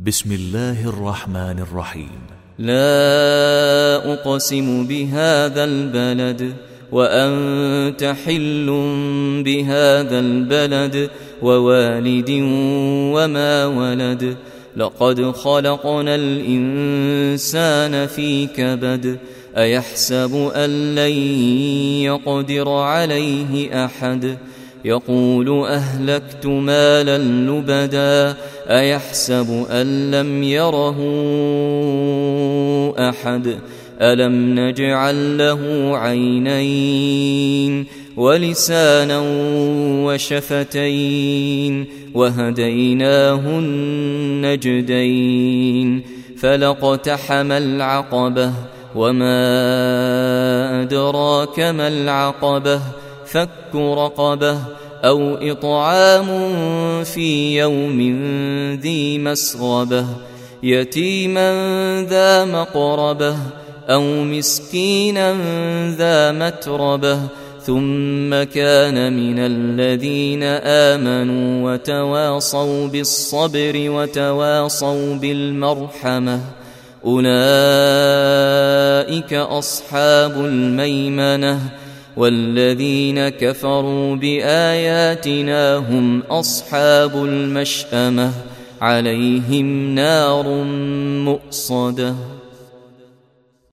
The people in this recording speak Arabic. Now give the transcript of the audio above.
بسم الله الرحمن الرحيم. لا أقسم بهذا البلد وأنت حل بهذا البلد ووالد وما ولد لقد خلقنا الإنسان في كبد أيحسب أن لن يقدر عليه أحد يقول أهلكت مالا لبدا أيحسب أن لم يره أحد ألم نجعل له عينين ولسانا وشفتين وهديناه النجدين فلاقتحم العقبة وما أدراك ما العقبة فك رقبة أو إطعام في يوم ذي مسغبة يتيما ذا مقربة أو مسكينا ذا متربة ثم كان من الذين آمنوا وتواصوا بالصبر وتواصوا بالمرحمة أولئك أصحاب الميمنة والذين كفروا بآياتنا هم أصحاب المشأمة عليهم نار مؤصدة.